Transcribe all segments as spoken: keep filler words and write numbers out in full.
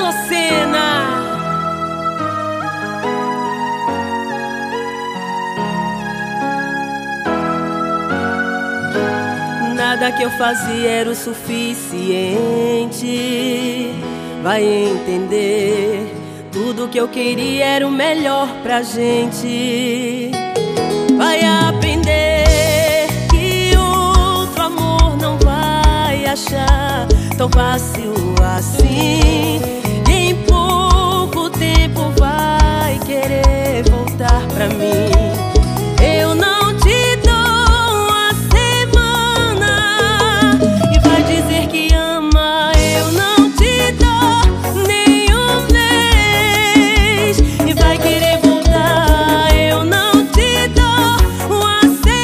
Priscila Senna. Nada que eu fazia era o suficiente. Vai entender, tudo que eu queria era o melhor pra gente. Vai aprender que outro amor não vai achar tão fácil assim. E em pouco tempo vai querer voltar pra mim. Eu não te dou uma semana e vai dizer que ama. Eu não te dou nem um mês e vai querer voltar. Eu não te dou uma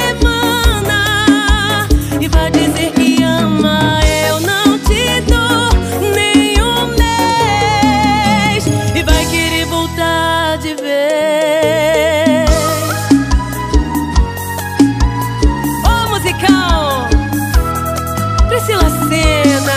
semana e vai dizer que ama. Eu não te dou nem um mês e vai querer voltar de vez. Ô musical, Priscila Senna.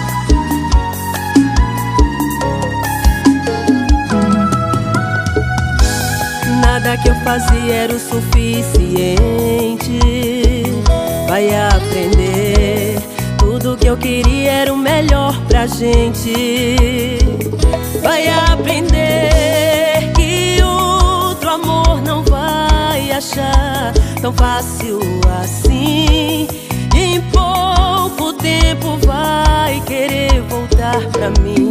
Nada que eu fazia era o suficiente. Vai aprender, tudo que eu queria era o melhor pra gente. Vai aprender que outro amor não vai achar tão fácil assim. Em pouco tempo vai querer voltar pra mim.